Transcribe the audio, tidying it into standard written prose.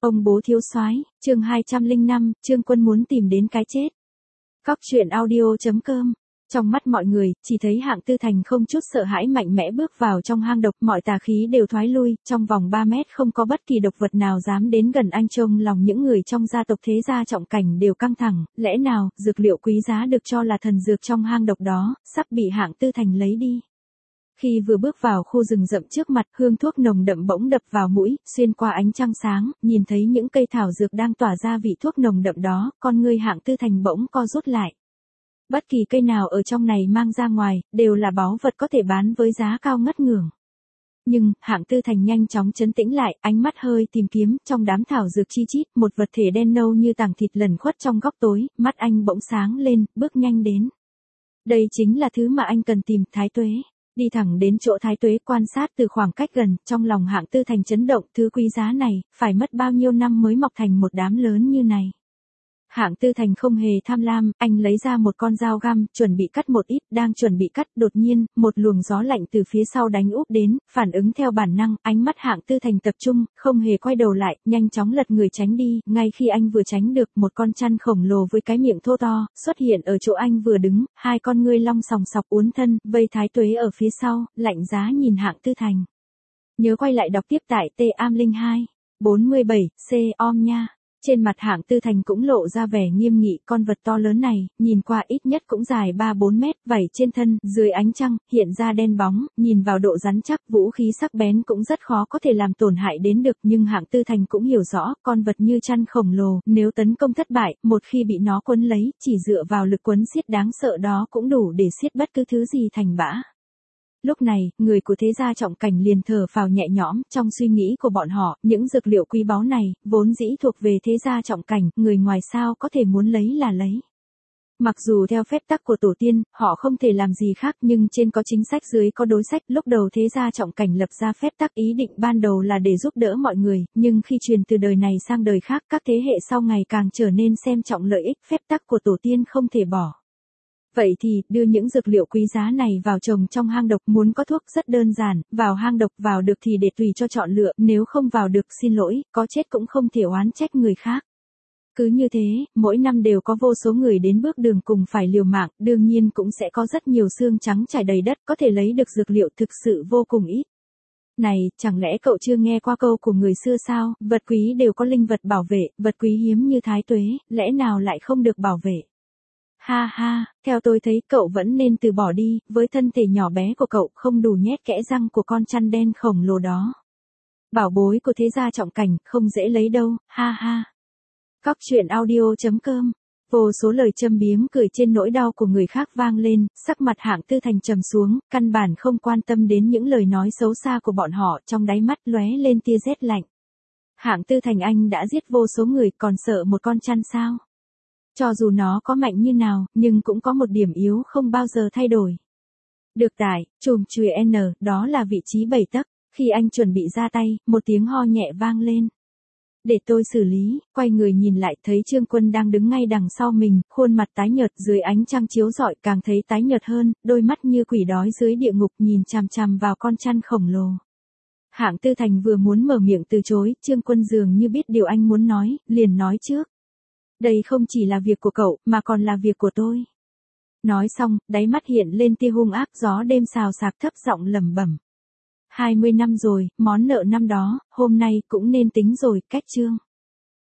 Ông bố thiếu soái, chương 205, Trương Quân muốn tìm đến cái chết. Cóc truyện audio.com. Trong mắt mọi người, chỉ thấy Hạng Tư Thành không chút sợ hãi mạnh mẽ bước vào trong hang độc, mọi tà khí đều thoái lui, trong vòng 3 mét không có bất kỳ độc vật nào dám đến gần anh. Trông lòng những người trong gia tộc Thế Gia Trọng Cảnh đều căng thẳng, lẽ nào, dược liệu quý giá được cho là thần dược trong hang độc đó, sắp bị Hạng Tư Thành lấy đi. Khi vừa bước vào khu rừng rậm trước mặt, hương thuốc nồng đậm bỗng đập vào mũi, xuyên qua ánh trăng sáng, nhìn thấy những cây thảo dược đang tỏa ra vị thuốc nồng đậm đó, con ngươi Hạng Tư Thành bỗng co rút lại. Bất kỳ cây nào ở trong này mang ra ngoài, đều là báu vật có thể bán với giá cao ngất ngưởng. Nhưng, Hạng Tư Thành nhanh chóng trấn tĩnh lại, ánh mắt hơi tìm kiếm, trong đám thảo dược chi chít, một vật thể đen nâu như tảng thịt lẩn khuất trong góc tối, mắt anh bỗng sáng lên, bước nhanh đến. Đây chính là thứ mà anh cần tìm, Thái Tuế. Đi thẳng đến chỗ Thái Tuế, quan sát từ khoảng cách gần, trong lòng Hạng Tư Thành chấn động, thứ quý giá này, phải mất bao nhiêu năm mới mọc thành một đám lớn như này. Hạng Tư Thành không hề tham lam, anh lấy ra một con dao găm, chuẩn bị cắt một ít, đang chuẩn bị cắt, đột nhiên, một luồng gió lạnh từ phía sau đánh úp đến, phản ứng theo bản năng, ánh mắt Hạng Tư Thành tập trung, không hề quay đầu lại, nhanh chóng lật người tránh đi, ngay khi anh vừa tránh được, một con chăn khổng lồ với cái miệng thô to, xuất hiện ở chỗ anh vừa đứng, hai con ngươi long sòng sọc uốn thân, vây Thái Tuế ở phía sau, lạnh giá nhìn Hạng Tư Thành. Nhớ quay lại đọc tiếp tại T-am02, 47, C-om nha. Trên mặt Hạng Tư Thành cũng lộ ra vẻ nghiêm nghị, con vật to lớn này, nhìn qua ít nhất cũng dài 3-4 mét, vảy trên thân, dưới ánh trăng, hiện ra đen bóng, nhìn vào độ rắn chắc, vũ khí sắc bén cũng rất khó có thể làm tổn hại đến được, nhưng Hạng Tư Thành cũng hiểu rõ, con vật như chăn khổng lồ, nếu tấn công thất bại, một khi bị nó quấn lấy, chỉ dựa vào lực quấn siết đáng sợ đó cũng đủ để siết bất cứ thứ gì thành bã. Lúc này, người của Thế Gia Trọng Cảnh liền thở phào nhẹ nhõm, trong suy nghĩ của bọn họ, những dược liệu quý báu này, vốn dĩ thuộc về Thế Gia Trọng Cảnh, người ngoài sao có thể muốn lấy là lấy. Mặc dù theo phép tắc của tổ tiên, họ không thể làm gì khác, nhưng trên có chính sách dưới có đối sách, lúc đầu Thế Gia Trọng Cảnh lập ra phép tắc, ý định ban đầu là để giúp đỡ mọi người, nhưng khi truyền từ đời này sang đời khác, các thế hệ sau ngày càng trở nên xem trọng lợi ích, phép tắc của tổ tiên không thể bỏ. Vậy thì, đưa những dược liệu quý giá này vào trồng trong hang độc, muốn có thuốc rất đơn giản, vào hang độc vào được thì để tùy cho chọn lựa, nếu không vào được xin lỗi, có chết cũng không thể oán trách người khác. Cứ như thế, mỗi năm đều có vô số người đến bước đường cùng phải liều mạng, đương nhiên cũng sẽ có rất nhiều xương trắng trải đầy đất, có thể lấy được dược liệu thực sự vô cùng ít. Này, chẳng lẽ cậu chưa nghe qua câu của người xưa sao, vật quý đều có linh vật bảo vệ, vật quý hiếm như Thái Tuế, lẽ nào lại không được bảo vệ? Ha ha, theo tôi thấy cậu vẫn nên từ bỏ đi, với thân thể nhỏ bé của cậu không đủ nhét kẽ răng của con chăn đen khổng lồ đó. Bảo bối của Thế Gia Trọng Cảnh, không dễ lấy đâu, ha ha. Cóc truyện audio.com. Vô số lời châm biếm cười trên nỗi đau của người khác vang lên, sắc mặt Hạng Tư Thành trầm xuống, căn bản không quan tâm đến những lời nói xấu xa của bọn họ, trong đáy mắt lóe lên tia rét lạnh. Hạng Tư Thành, anh đã giết vô số người, còn sợ một con chăn sao? Cho dù nó có mạnh như nào, nhưng cũng có một điểm yếu không bao giờ thay đổi. Được tải, chùm chùy N, đó là vị trí 7 tấc. Khi anh chuẩn bị ra tay, một tiếng ho nhẹ vang lên. Để tôi xử lý, quay người nhìn lại thấy Trương Quân đang đứng ngay đằng sau mình, khuôn mặt tái nhợt dưới ánh trăng chiếu rọi càng thấy tái nhợt hơn, đôi mắt như quỷ đói dưới địa ngục nhìn chằm chằm vào con chăn khổng lồ. Hạng Tư Thành vừa muốn mở miệng từ chối, Trương Quân dường như biết điều anh muốn nói, liền nói trước. Đây không chỉ là việc của cậu, mà còn là việc của tôi. Nói xong, đáy mắt hiện lên tia hung ác, gió đêm xào xạc, thấp giọng lẩm bẩm. 20 năm rồi, món nợ năm đó, hôm nay cũng nên tính rồi, cách chương.